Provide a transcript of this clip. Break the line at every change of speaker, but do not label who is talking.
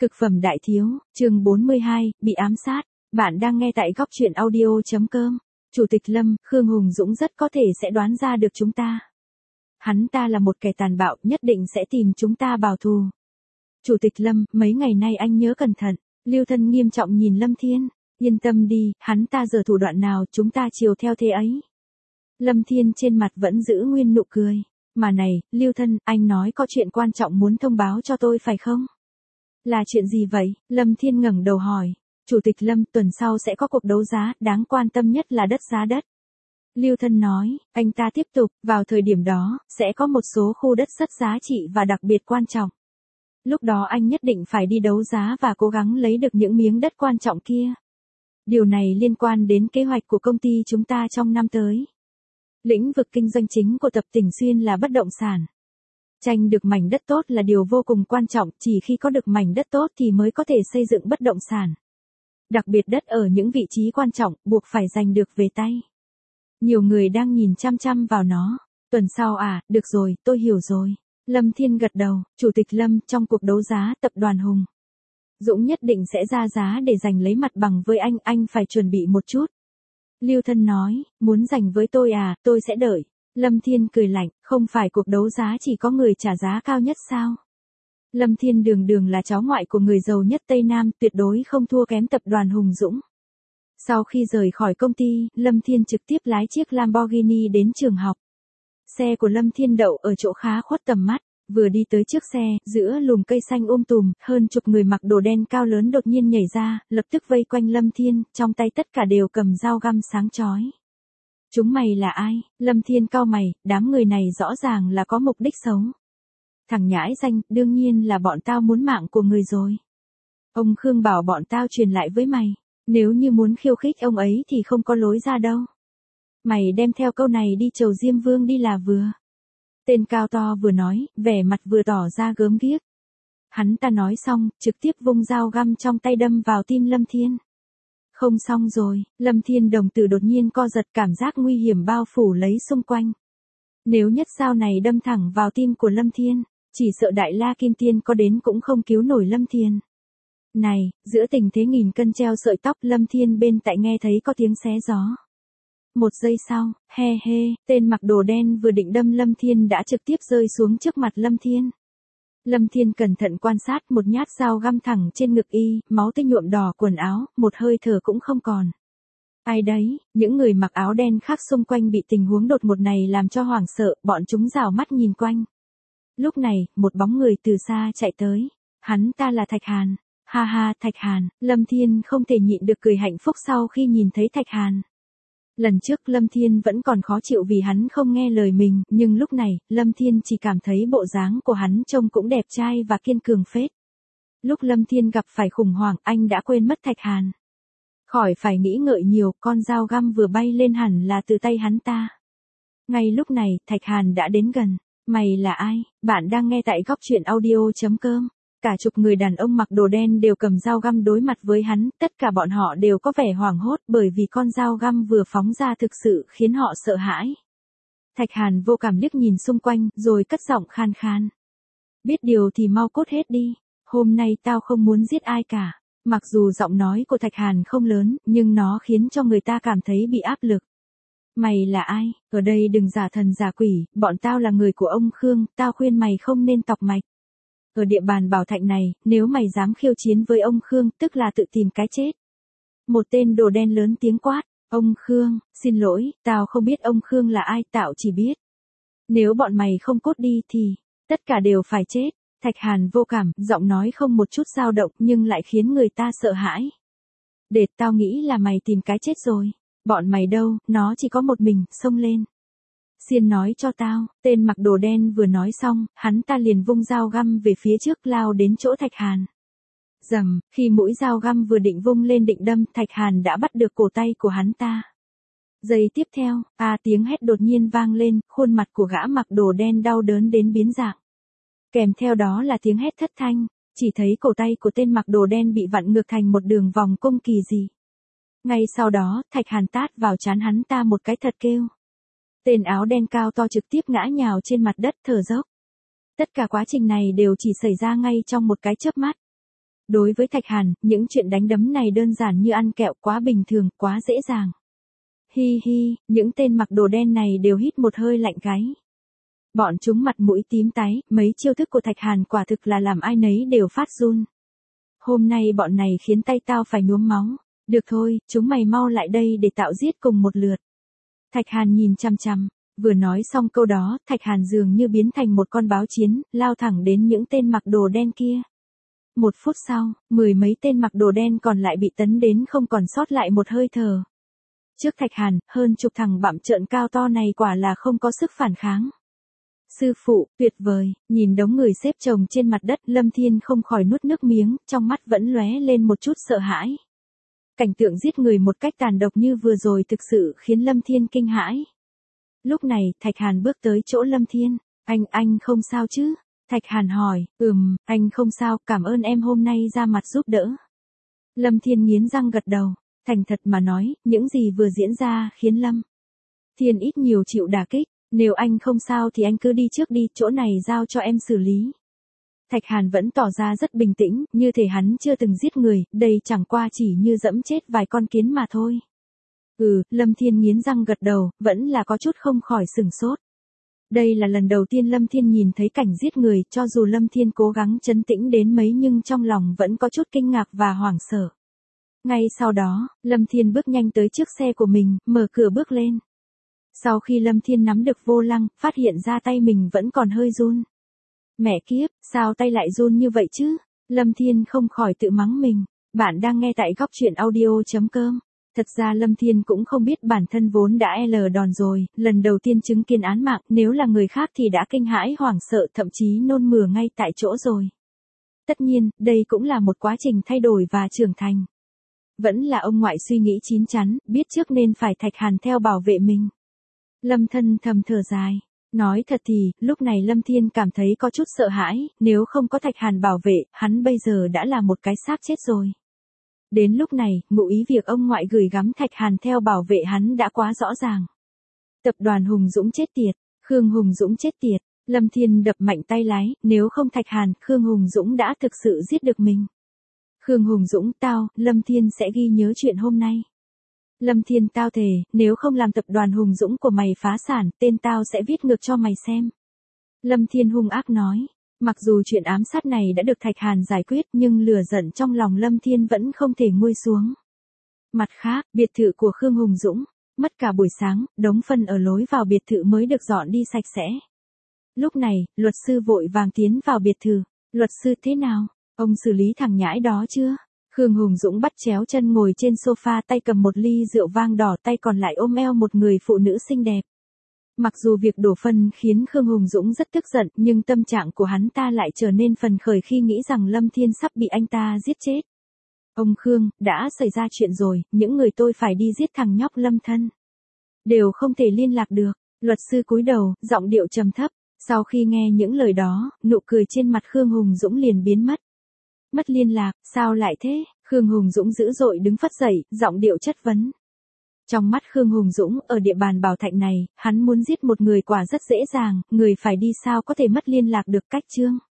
Cực phẩm đại thiếu, chương 42, bị ám sát. Bạn đang nghe tại góc truyện audio.com. Chủ tịch Lâm, Khương Hùng Dũng rất có thể sẽ đoán ra được chúng ta. Hắn ta là một kẻ tàn bạo, nhất định sẽ tìm chúng ta báo thù. Chủ tịch Lâm, mấy ngày nay anh nhớ cẩn thận. Lưu Thân nghiêm trọng nhìn Lâm Thiên. Yên tâm đi, hắn ta giờ thủ đoạn nào chúng ta chiều theo thế ấy. Lâm Thiên trên mặt vẫn giữ nguyên nụ cười. Mà này, Lưu Thân, anh nói có chuyện quan trọng muốn thông báo cho tôi phải không? Là chuyện gì vậy? Lâm Thiên ngẩng đầu hỏi. Chủ tịch Lâm, tuần sau sẽ có cuộc đấu giá, đáng quan tâm nhất là đất giá đất. Lưu Thân nói, anh ta tiếp tục, vào thời điểm đó, sẽ có một số khu đất rất giá trị và đặc biệt quan trọng. Lúc đó anh nhất định phải đi đấu giá và cố gắng lấy được những miếng đất quan trọng kia. Điều này liên quan đến kế hoạch của công ty chúng ta trong năm tới. Lĩnh vực kinh doanh chính của Tập Tỉnh Xuyên là bất động sản. Tranh được mảnh đất tốt là điều vô cùng quan trọng, chỉ khi có được mảnh đất tốt thì mới có thể xây dựng bất động sản. Đặc biệt đất ở những vị trí quan trọng, buộc phải giành được về tay. Nhiều người đang nhìn chăm chăm vào nó. Tuần sau à, được rồi, tôi hiểu rồi. Lâm Thiên gật đầu, Chủ tịch Lâm, trong cuộc đấu giá tập đoàn Hùng Dũng nhất định sẽ ra giá để giành lấy mặt bằng với anh phải chuẩn bị một chút. Lưu Thân nói, muốn giành với tôi à, tôi sẽ đợi. Lâm Thiên cười lạnh, không phải cuộc đấu giá chỉ có người trả giá cao nhất sao? Lâm Thiên đường đường là cháu ngoại của người giàu nhất Tây Nam, tuyệt đối không thua kém tập đoàn Hùng Dũng. Sau khi rời khỏi công ty, Lâm Thiên trực tiếp lái chiếc Lamborghini đến trường học. Xe của Lâm Thiên đậu ở chỗ khá khuất tầm mắt, vừa đi tới trước xe, giữa lùm cây xanh tùm, hơn chục người mặc đồ đen cao lớn đột nhiên nhảy ra, lập tức vây quanh Lâm Thiên, trong tay tất cả đều cầm dao găm sáng chói. Chúng mày là ai? Lâm Thiên cau mày, đám người này rõ ràng là có mục đích xấu. Thằng nhãi danh, đương nhiên là bọn tao muốn mạng của người rồi. Ông Khương bảo bọn tao truyền lại với mày, nếu như muốn khiêu khích ông ấy thì không có lối ra đâu. Mày đem theo câu này đi chầu Diêm Vương đi là vừa. Tên cao to vừa nói, vẻ mặt vừa tỏ ra gớm ghiếc. Hắn ta nói xong, trực tiếp vung dao găm trong tay đâm vào tim Lâm Thiên. Không xong rồi, Lâm Thiên đồng tử đột nhiên co giật, cảm giác nguy hiểm bao phủ lấy xung quanh. Nếu nhất dao này đâm thẳng vào tim của Lâm Thiên, chỉ sợ Đại La Kim Tiên có đến cũng không cứu nổi Lâm Thiên. Này, giữa tình thế nghìn cân treo sợi tóc, Lâm Thiên bên tai nghe thấy có tiếng xé gió. Một giây sau, tên mặc đồ đen vừa định đâm Lâm Thiên đã trực tiếp rơi xuống trước mặt Lâm Thiên. Lâm Thiên cẩn thận quan sát, một nhát dao găm thẳng trên ngực y, máu tươi nhuộm đỏ quần áo, một hơi thở cũng không còn. Ai đấy, những người mặc áo đen khác xung quanh bị tình huống đột ngột này làm cho hoảng sợ, bọn chúng rảo mắt nhìn quanh. Lúc này, một bóng người từ xa chạy tới. Hắn ta là Thạch Hàn. Ha ha, Thạch Hàn. Lâm Thiên không thể nhịn được cười hạnh phúc sau khi nhìn thấy Thạch Hàn. Lần trước Lâm Thiên vẫn còn khó chịu vì hắn không nghe lời mình, nhưng lúc này, Lâm Thiên chỉ cảm thấy bộ dáng của hắn trông cũng đẹp trai và kiên cường phết. Lúc Lâm Thiên gặp phải khủng hoảng, anh đã quên mất Thạch Hàn. Khỏi phải nghĩ ngợi nhiều, con dao găm vừa bay lên hẳn là từ tay hắn ta. Ngay lúc này, Thạch Hàn đã đến gần. Mày là ai? Bạn đang nghe tại góc truyện audio.com. Cả chục người đàn ông mặc đồ đen đều cầm dao găm đối mặt với hắn, tất cả bọn họ đều có vẻ hoảng hốt bởi vì con dao găm vừa phóng ra thực sự khiến họ sợ hãi. Thạch Hàn vô cảm liếc nhìn xung quanh, rồi cất giọng khan khan. Biết điều thì mau cút hết đi, hôm nay tao không muốn giết ai cả. Mặc dù giọng nói của Thạch Hàn không lớn, nhưng nó khiến cho người ta cảm thấy bị áp lực. Mày là ai? Ở đây đừng giả thần giả quỷ, bọn tao là người của ông Khương, tao khuyên mày không nên tọc mạch. Ở địa bàn Bảo Thạnh này, nếu mày dám khiêu chiến với ông Khương, tức là tự tìm cái chết. Một tên đồ đen lớn tiếng quát, ông Khương, xin lỗi, tao không biết ông Khương là ai, tao chỉ biết. Nếu bọn mày không cút đi thì, tất cả đều phải chết. Thạch Hàn vô cảm, giọng nói không một chút dao động nhưng lại khiến người ta sợ hãi. Để tao nghĩ là mày tìm cái chết rồi. Bọn mày đâu, nó chỉ có một mình, xông lên. Xiên nói cho tao, tên mặc đồ đen vừa nói xong, hắn ta liền vung dao găm về phía trước lao đến chỗ Thạch Hàn. Rầm, khi mũi dao găm vừa định vung lên định đâm, Thạch Hàn đã bắt được cổ tay của hắn ta. Giây tiếp theo, tiếng hét đột nhiên vang lên, khuôn mặt của gã mặc đồ đen đau đớn đến biến dạng. Kèm theo đó là tiếng hét thất thanh, chỉ thấy cổ tay của tên mặc đồ đen bị vặn ngược thành một đường vòng cung kỳ dị. Ngay sau đó, Thạch Hàn tát vào trán hắn ta một cái thật kêu. Tên áo đen cao to trực tiếp ngã nhào trên mặt đất thở dốc. Tất cả quá trình này đều chỉ xảy ra ngay trong một cái chớp mắt. Đối với Thạch Hàn, những chuyện đánh đấm này đơn giản như ăn kẹo, quá bình thường, quá dễ dàng. Hi hi, những tên mặc đồ đen này đều hít một hơi lạnh gáy. Bọn chúng mặt mũi tím tái, mấy chiêu thức của Thạch Hàn quả thực là làm ai nấy đều phát run. Hôm nay bọn này khiến tay tao phải nhuốm máu. Được thôi, chúng mày mau lại đây để tạo giết cùng một lượt. Thạch Hàn nhìn chằm chằm, vừa nói xong câu đó, Thạch Hàn dường như biến thành một con báo chiến, lao thẳng đến những tên mặc đồ đen kia. 1 phút sau, 10 mấy tên mặc đồ đen còn lại bị tấn đến không còn sót lại một hơi thở. Trước Thạch Hàn, hơn chục thằng bặm trợn cao to này quả là không có sức phản kháng. Sư phụ, tuyệt vời, nhìn đống người xếp chồng trên mặt đất, Lâm Thiên không khỏi nuốt nước miếng, trong mắt vẫn lóe lên một chút sợ hãi. Cảnh tượng giết người một cách tàn độc như vừa rồi thực sự khiến Lâm Thiên kinh hãi. Lúc này, Thạch Hàn bước tới chỗ Lâm Thiên. Anh không sao chứ? Thạch Hàn hỏi, anh không sao, cảm ơn em hôm nay ra mặt giúp đỡ. Lâm Thiên nghiến răng gật đầu, thành thật mà nói, những gì vừa diễn ra khiến Lâm Thiên ít nhiều chịu đả kích. Nếu anh không sao thì anh cứ đi trước đi, chỗ này giao cho em xử lý. Thạch Hàn vẫn tỏ ra rất bình tĩnh, như thể hắn chưa từng giết người, đây chẳng qua chỉ như dẫm chết vài con kiến mà thôi. Lâm Thiên nghiến răng gật đầu, vẫn là có chút không khỏi sửng sốt. Đây là lần đầu tiên Lâm Thiên nhìn thấy cảnh giết người, cho dù Lâm Thiên cố gắng trấn tĩnh đến mấy nhưng trong lòng vẫn có chút kinh ngạc và hoảng sợ. Ngay sau đó, Lâm Thiên bước nhanh tới trước xe của mình, mở cửa bước lên. Sau khi Lâm Thiên nắm được vô lăng, phát hiện ra tay mình vẫn còn hơi run. Mẹ kiếp, sao tay lại run như vậy chứ? Lâm Thiên không khỏi tự mắng mình. Bạn đang nghe tại góc truyện audio.com. Thật ra Lâm Thiên cũng không biết bản thân vốn đã đòn rồi, lần đầu tiên chứng kiến án mạng, nếu là người khác thì đã kinh hãi hoảng sợ, thậm chí nôn mửa ngay tại chỗ rồi. Tất nhiên, đây cũng là một quá trình thay đổi và trưởng thành. Vẫn là ông ngoại suy nghĩ chín chắn, biết trước nên phải Thạch Hàn theo bảo vệ mình. Lâm Thân thầm thở dài. Nói thật thì, lúc này Lâm Thiên cảm thấy có chút sợ hãi, nếu không có Thạch Hàn bảo vệ, hắn bây giờ đã là một cái xác chết rồi. Đến lúc này, ngụ ý việc ông ngoại gửi gắm Thạch Hàn theo bảo vệ hắn đã quá rõ ràng. Tập đoàn Hùng Dũng chết tiệt, Khương Hùng Dũng chết tiệt, Lâm Thiên đập mạnh tay lái, nếu không Thạch Hàn, Khương Hùng Dũng đã thực sự giết được mình. Khương Hùng Dũng, Lâm Thiên sẽ ghi nhớ chuyện hôm nay. Lâm Thiên, tao thề, nếu không làm tập đoàn Hùng Dũng của mày phá sản, tên tao sẽ viết ngược cho mày xem. Lâm Thiên hung ác nói. Mặc dù chuyện ám sát này đã được Thạch Hàn giải quyết nhưng lửa giận trong lòng Lâm Thiên vẫn không thể nguôi xuống. Mặt khác, biệt thự của Khương Hùng Dũng, mất cả buổi sáng, đống phân ở lối vào biệt thự mới được dọn đi sạch sẽ. Lúc này, luật sư vội vàng tiến vào biệt thự. Luật sư, thế nào? Ông xử lý thằng nhãi đó chưa? Khương Hùng Dũng bắt chéo chân ngồi trên sofa, tay cầm một ly rượu vang đỏ, tay còn lại ôm eo một người phụ nữ xinh đẹp. Mặc dù việc đổ phân khiến Khương Hùng Dũng rất tức giận, nhưng tâm trạng của hắn ta lại trở nên phấn khởi khi nghĩ rằng Lâm Thiên sắp bị anh ta giết chết. Ông Khương, đã xảy ra chuyện rồi, những người tôi phải đi giết thằng nhóc Lâm Thân đều không thể liên lạc được. Luật sư cúi đầu, giọng điệu trầm thấp. Sau khi nghe những lời đó, nụ cười trên mặt Khương Hùng Dũng liền biến mất. Mất liên lạc, sao lại thế? Khương Hùng Dũng dữ dội đứng phất dậy, giọng điệu chất vấn. Trong mắt Khương Hùng Dũng, ở địa bàn Bảo Thạnh này, hắn muốn giết một người quả rất dễ dàng, người phải đi sao có thể mất liên lạc được cách chương.